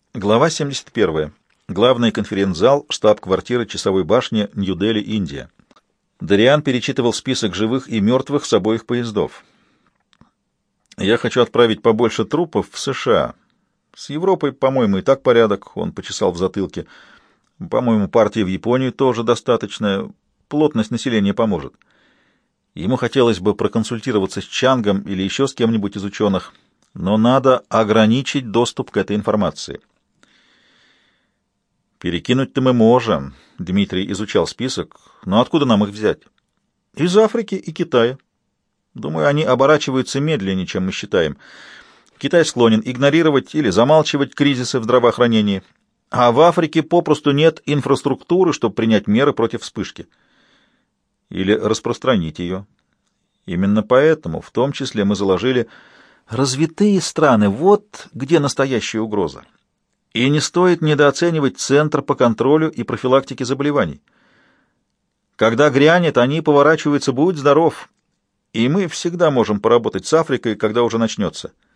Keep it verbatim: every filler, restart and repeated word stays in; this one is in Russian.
Глава семьдесят первая. Главный конференц-зал, штаб-квартира часовой башни, Нью-Дели, Индия. Дариан перечитывал список живых и мертвых с обоих поездов. «Я хочу отправить побольше трупов в США. С Европой, по-моему, и так порядок», — он почесал в затылке. «По-моему, партии в Японию тоже достаточно. Плотность населения поможет. Ему хотелось бы проконсультироваться с Чангом или еще с кем-нибудь из ученых, но надо ограничить доступ к этой информации». «Перекинуть-то мы можем», — Дмитрий изучал список. «Но откуда нам их взять?» «Из Африки и Китая. Думаю, они оборачиваются медленнее, чем мы считаем. Китай склонен игнорировать или замалчивать кризисы в здравоохранении, а в Африке попросту нет инфраструктуры, чтобы принять меры против вспышки. Или распространить ее. Именно поэтому, в том числе, мы заложили развитые страны. Вот где настоящая угроза. И не стоит недооценивать Центр по контролю и профилактике заболеваний. Когда грянет, они поворачиваются «будь здоров», и мы всегда можем поработать с Африкой, когда уже начнется.